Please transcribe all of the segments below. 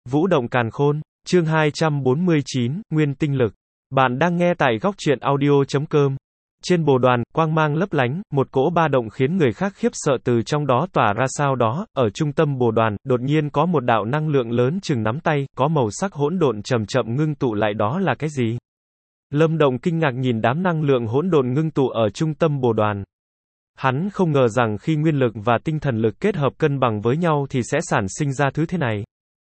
Vũ động càn khôn, chương 249, Nguyên tinh lực. Bạn đang nghe tại góc truyện audio.com. Trên bồ đoàn, quang mang lấp lánh, một cỗ ba động khiến người khác khiếp sợ từ trong đó tỏa ra sau đó, ở trung tâm bồ đoàn, đột nhiên có một đạo năng lượng lớn chừng nắm tay, có màu sắc hỗn độn chậm chậm ngưng tụ lại, đó là cái gì? Lâm Động kinh ngạc nhìn đám năng lượng hỗn độn ngưng tụ ở trung tâm bồ đoàn. Hắn không ngờ rằng khi nguyên lực và tinh thần lực kết hợp cân bằng với nhau thì sẽ sản sinh ra thứ thế này.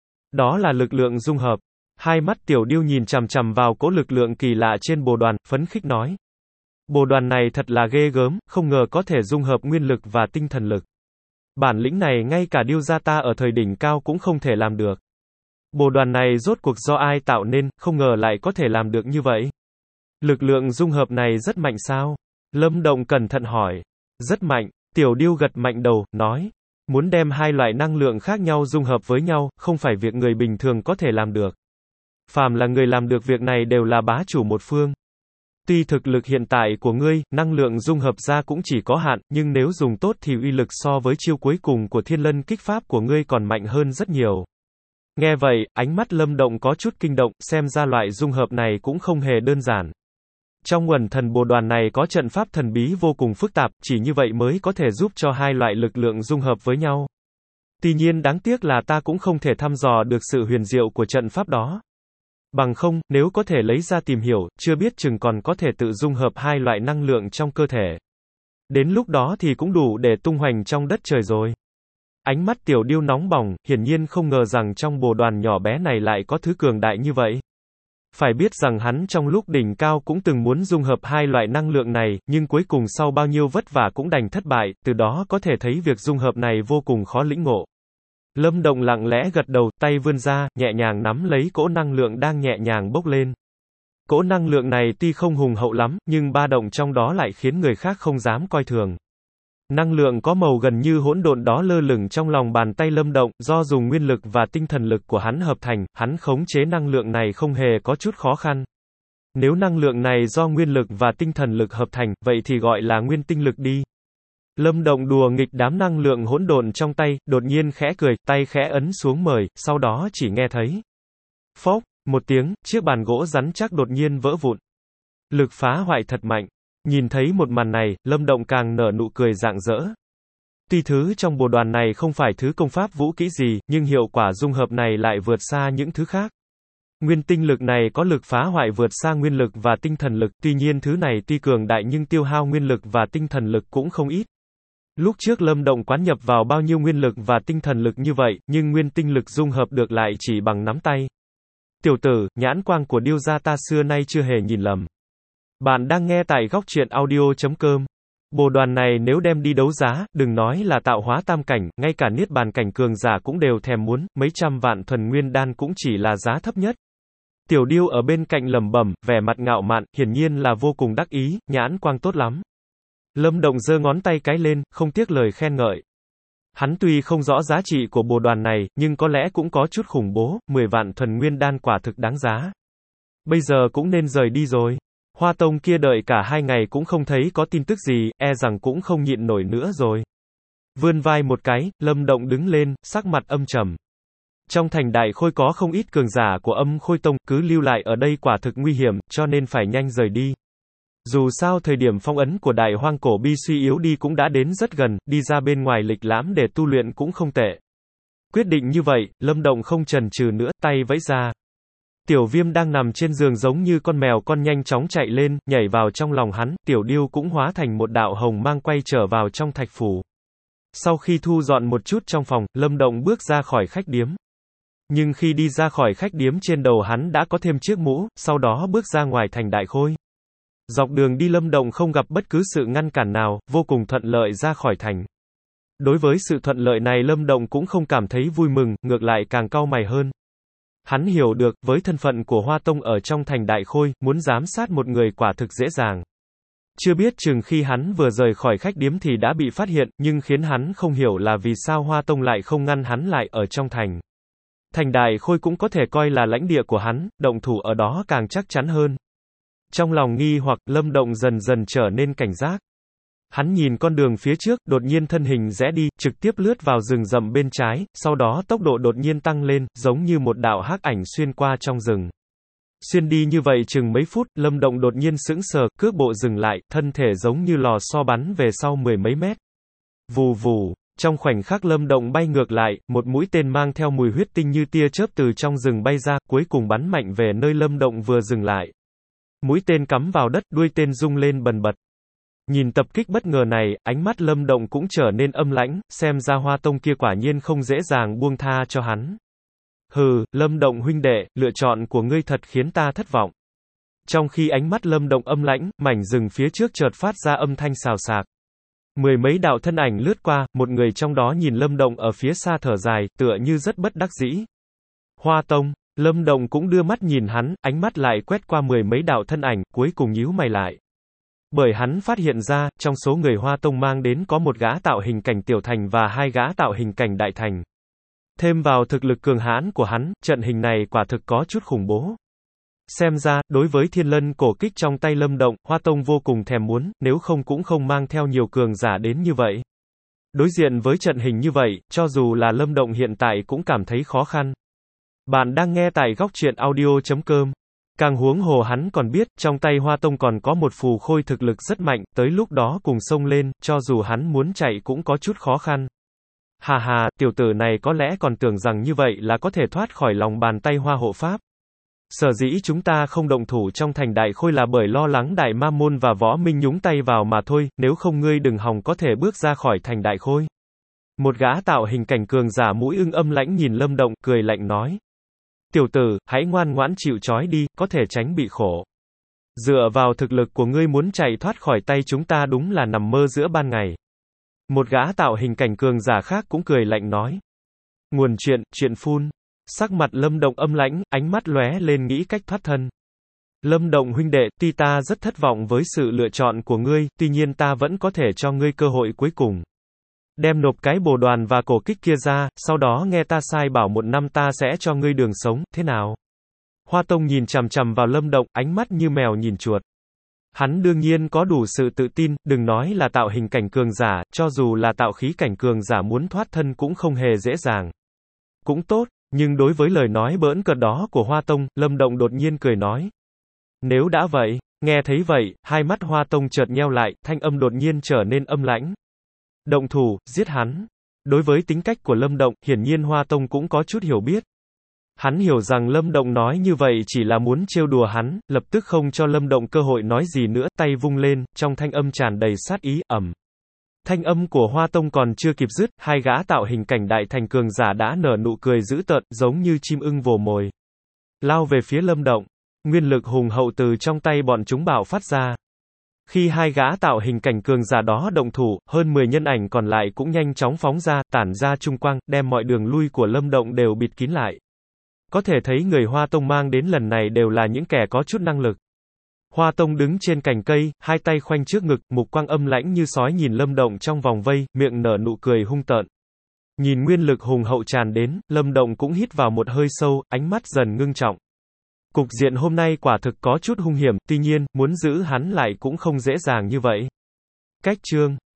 Đó là lực lượng dung hợp. Hai mắt Tiểu Điêu nhìn chằm chằm vào cỗ lực lượng kỳ lạ trên bồ đoàn, phấn khích nói. Bồ đoàn này thật là ghê gớm, không ngờ có thể dung hợp nguyên lực và tinh thần lực. Bản lĩnh này ngay cả Điêu gia ta ở thời đỉnh cao cũng không thể làm được. Bồ đoàn này rốt cuộc do ai tạo nên, không ngờ lại có thể làm được như vậy. Lực lượng dung hợp này rất mạnh sao? Lâm Động cẩn thận hỏi. Rất mạnh, Tiểu Điêu gật mạnh đầu, nói. Muốn đem hai loại năng lượng khác nhau dung hợp với nhau, không phải việc người bình thường có thể làm được. Phàm là người làm được việc này đều là bá chủ một phương. Tuy thực lực hiện tại của ngươi, năng lượng dung hợp ra cũng chỉ có hạn, nhưng nếu dùng tốt thì uy lực so với chiêu cuối cùng của Thiên Lân kích pháp của ngươi còn mạnh hơn rất nhiều. Nghe vậy, ánh mắt Lâm Động có chút kinh động, xem ra loại dung hợp này cũng không hề đơn giản. Trong Uẩn Thần Bồ Đoàn này có trận pháp thần bí vô cùng phức tạp, chỉ như vậy mới có thể giúp cho hai loại lực lượng dung hợp với nhau. Tuy nhiên đáng tiếc là ta cũng không thể thăm dò được sự huyền diệu của trận pháp đó. Bằng không, nếu có thể lấy ra tìm hiểu, chưa biết chừng còn có thể tự dung hợp hai loại năng lượng trong cơ thể. Đến lúc đó thì cũng đủ để tung hoành trong đất trời rồi. Ánh mắt Tiểu Điêu nóng bỏng, hiển nhiên không ngờ rằng trong bồ đoàn nhỏ bé này lại có thứ cường đại như vậy. Phải biết rằng hắn trong lúc đỉnh cao cũng từng muốn dung hợp hai loại năng lượng này, nhưng cuối cùng sau bao nhiêu vất vả cũng đành thất bại, từ đó có thể thấy việc dung hợp này vô cùng khó lĩnh ngộ. Lâm Động lặng lẽ gật đầu, tay vươn ra, nhẹ nhàng nắm lấy cỗ năng lượng đang nhẹ nhàng bốc lên. Cỗ năng lượng này tuy không hùng hậu lắm, nhưng ba động trong đó lại khiến người khác không dám coi thường. Năng lượng có màu gần như hỗn độn đó lơ lửng trong lòng bàn tay Lâm Động, do dùng nguyên lực và tinh thần lực của hắn hợp thành, hắn khống chế năng lượng này không hề có chút khó khăn. Nếu năng lượng này do nguyên lực và tinh thần lực hợp thành, vậy thì gọi là nguyên tinh lực đi. Lâm Động đùa nghịch đám năng lượng hỗn độn trong tay, đột nhiên khẽ cười, tay khẽ ấn xuống mời, sau đó chỉ nghe thấy phốc, một tiếng, chiếc bàn gỗ rắn chắc đột nhiên vỡ vụn. Lực phá hoại thật mạnh. Nhìn thấy một màn này, Lâm Động càng nở nụ cười rạng rỡ. Tuy thứ trong bồ đoàn này không phải thứ công pháp vũ kỹ gì, nhưng hiệu quả dung hợp này lại vượt xa những thứ khác. Nguyên tinh lực này có lực phá hoại vượt xa nguyên lực và tinh thần lực, tuy nhiên thứ này tuy cường đại nhưng tiêu hao nguyên lực và tinh thần lực cũng không ít. Lúc trước Lâm Động quán nhập vào bao nhiêu nguyên lực và tinh thần lực như vậy, nhưng nguyên tinh lực dung hợp được lại chỉ bằng nắm tay. Tiểu tử, nhãn quang của Điêu gia ta xưa nay chưa hề nhìn lầm. Bạn đang nghe tại góc truyện audio.com. Bồ đoàn này nếu đem đi đấu giá, đừng nói là tạo hóa tam cảnh, ngay cả niết bàn cảnh cường giả cũng đều thèm muốn, mấy trăm vạn thuần nguyên đan cũng chỉ là giá thấp nhất. Tiểu Điêu ở bên cạnh lẩm bẩm, vẻ mặt ngạo mạn, hiển nhiên là vô cùng đắc ý, nhãn quang tốt lắm. Lâm Động giơ ngón tay cái lên, không tiếc lời khen ngợi. Hắn tuy không rõ giá trị của bồ đoàn này, nhưng có lẽ cũng có chút khủng bố, 10 vạn thuần nguyên đan quả thực đáng giá. Bây giờ cũng nên rời đi rồi. Hoa Tông kia đợi cả 2 ngày cũng không thấy có tin tức gì, e rằng cũng không nhịn nổi nữa rồi. Vươn vai một cái, Lâm Động đứng lên, sắc mặt âm trầm. Trong thành Đại Khôi có không ít cường giả của Âm Khôi Tông, cứ lưu lại ở đây quả thực nguy hiểm, cho nên phải nhanh rời đi. Dù sao thời điểm phong ấn của Đại Hoang Cổ Bi suy yếu đi cũng đã đến rất gần, đi ra bên ngoài lịch lãm để tu luyện cũng không tệ. Quyết định như vậy, Lâm Động không chần chừ nữa, tay vẫy ra. Tiểu Viêm đang nằm trên giường giống như con mèo con nhanh chóng chạy lên, nhảy vào trong lòng hắn, Tiểu Điêu cũng hóa thành một đạo hồng mang quay trở vào trong thạch phủ. Sau khi thu dọn một chút trong phòng, Lâm Động bước ra khỏi khách điếm. Nhưng khi đi ra khỏi khách điếm trên đầu hắn đã có thêm chiếc mũ, sau đó bước ra ngoài thành Đại Khôi. Dọc đường đi Lâm Động không gặp bất cứ sự ngăn cản nào, vô cùng thuận lợi ra khỏi thành. Đối với sự thuận lợi này Lâm Động cũng không cảm thấy vui mừng, ngược lại càng cau mày hơn. Hắn hiểu được, với thân phận của Hoa Tông ở trong thành Đại Khôi, muốn giám sát một người quả thực dễ dàng. Chưa biết chừng khi hắn vừa rời khỏi khách điếm thì đã bị phát hiện, nhưng khiến hắn không hiểu là vì sao Hoa Tông lại không ngăn hắn lại ở trong thành. Thành Đại Khôi cũng có thể coi là lãnh địa của hắn, động thủ ở đó càng chắc chắn hơn. Trong lòng nghi hoặc, Lâm Động dần dần trở nên cảnh giác. Hắn nhìn con đường phía trước, đột nhiên thân hình rẽ đi, trực tiếp lướt vào rừng rậm bên trái, sau đó tốc độ đột nhiên tăng lên, giống như một đạo hắc ảnh xuyên qua trong rừng. Xuyên đi như vậy chừng mấy phút, Lâm Động đột nhiên sững sờ, cước bộ dừng lại, thân thể giống như lò xo bắn về sau mười mấy mét. Vù vù, trong khoảnh khắc Lâm Động bay ngược lại, một mũi tên mang theo mùi huyết tinh như tia chớp từ trong rừng bay ra, cuối cùng bắn mạnh về nơi Lâm Động vừa dừng lại. Mũi tên cắm vào đất, đuôi tên rung lên bần bật. Nhìn tập kích bất ngờ này, ánh mắt Lâm Động cũng trở nên âm lãnh, xem ra Hoa Tông kia quả nhiên không dễ dàng buông tha cho hắn. Hừ, Lâm Động huynh đệ, lựa chọn của ngươi thật khiến ta thất vọng. Trong khi ánh mắt Lâm Động âm lãnh, mảnh rừng phía trước chợt phát ra âm thanh xào xạc. Mười mấy đạo thân ảnh lướt qua, một người trong đó nhìn Lâm Động ở phía xa thở dài, tựa như rất bất đắc dĩ. Hoa Tông, Lâm Động cũng đưa mắt nhìn hắn, ánh mắt lại quét qua mười mấy đạo thân ảnh, cuối cùng nhíu mày lại. Bởi hắn phát hiện ra, trong số người Hoa Tông mang đến có một gã tạo hình cảnh tiểu thành và hai gã tạo hình cảnh đại thành. Thêm vào thực lực cường hãn của hắn, trận hình này quả thực có chút khủng bố. Xem ra, đối với thiên lân cổ kích trong tay Lâm Động, Hoa Tông vô cùng thèm muốn, nếu không cũng không mang theo nhiều cường giả đến như vậy. Đối diện với trận hình như vậy, cho dù là Lâm Động hiện tại cũng cảm thấy khó khăn. Bạn đang nghe tại góc truyện audio.com. Càng huống hồ hắn còn biết, trong tay Hoa Tông còn có một phù khôi thực lực rất mạnh, tới lúc đó cùng xông lên, cho dù hắn muốn chạy cũng có chút khó khăn. Hà hà, tiểu tử này có lẽ còn tưởng rằng như vậy là có thể thoát khỏi lòng bàn tay Hoa hộ pháp. Sở dĩ chúng ta không động thủ trong thành Đại Khôi là bởi lo lắng Đại Ma Môn và Võ Minh nhúng tay vào mà thôi, nếu không ngươi đừng hòng có thể bước ra khỏi thành Đại Khôi. Một gã tạo hình cảnh cường giả mũi ưng âm lãnh nhìn Lâm Động, cười lạnh nói. Tiểu tử, hãy ngoan ngoãn chịu trói đi, có thể tránh bị khổ. Dựa vào thực lực của ngươi muốn chạy thoát khỏi tay chúng ta đúng là nằm mơ giữa ban ngày. Một gã tạo hình cảnh cường giả khác cũng cười lạnh nói. Nguồn chuyện phun. Sắc mặt Lâm Động âm lãnh, ánh mắt lóe lên nghĩ cách thoát thân. Lâm Động huynh đệ, tuy ta rất thất vọng với sự lựa chọn của ngươi, tuy nhiên ta vẫn có thể cho ngươi cơ hội cuối cùng. Đem nộp cái bồ đoàn và cổ kích kia ra, sau đó nghe ta sai bảo 1 năm ta sẽ cho ngươi đường sống, thế nào? Hoa Tông nhìn chằm chằm vào Lâm Động, ánh mắt như mèo nhìn chuột. Hắn đương nhiên có đủ sự tự tin, đừng nói là tạo hình cảnh cường giả, cho dù là tạo khí cảnh cường giả muốn thoát thân cũng không hề dễ dàng. Cũng tốt, nhưng đối với lời nói bỡn cợt đó của Hoa Tông, Lâm Động đột nhiên cười nói. Nếu đã vậy, nghe thấy vậy, hai mắt Hoa Tông chợt nheo lại, thanh âm đột nhiên trở nên âm lãnh. Động thủ, giết hắn. Đối với tính cách của Lâm Động, hiển nhiên Hoa Tông cũng có chút hiểu biết. Hắn hiểu rằng Lâm Động nói như vậy chỉ là muốn trêu đùa hắn, lập tức không cho Lâm Động cơ hội nói gì nữa, tay vung lên, trong thanh âm tràn đầy sát ý, ầm. Thanh âm của Hoa Tông còn chưa kịp dứt, hai gã tạo hình cảnh đại thành cường giả đã nở nụ cười dữ tợn, giống như chim ưng vồ mồi. Lao về phía Lâm Động, nguyên lực hùng hậu từ trong tay bọn chúng bạo phát ra. Khi hai gã tạo hình cảnh cường giả đó động thủ, hơn 10 nhân ảnh còn lại cũng nhanh chóng phóng ra, tản ra trung quang, đem mọi đường lui của Lâm Động đều bịt kín lại. Có thể thấy người Hoa Tông mang đến lần này đều là những kẻ có chút năng lực. Hoa Tông đứng trên cành cây, hai tay khoanh trước ngực, mục quang âm lãnh như sói nhìn Lâm Động trong vòng vây, miệng nở nụ cười hung tợn. Nhìn nguyên lực hùng hậu tràn đến, Lâm Động cũng hít vào một hơi sâu, ánh mắt dần ngưng trọng. Cục diện hôm nay quả thực có chút hung hiểm, tuy nhiên, muốn giữ hắn lại cũng không dễ dàng như vậy. Cách chương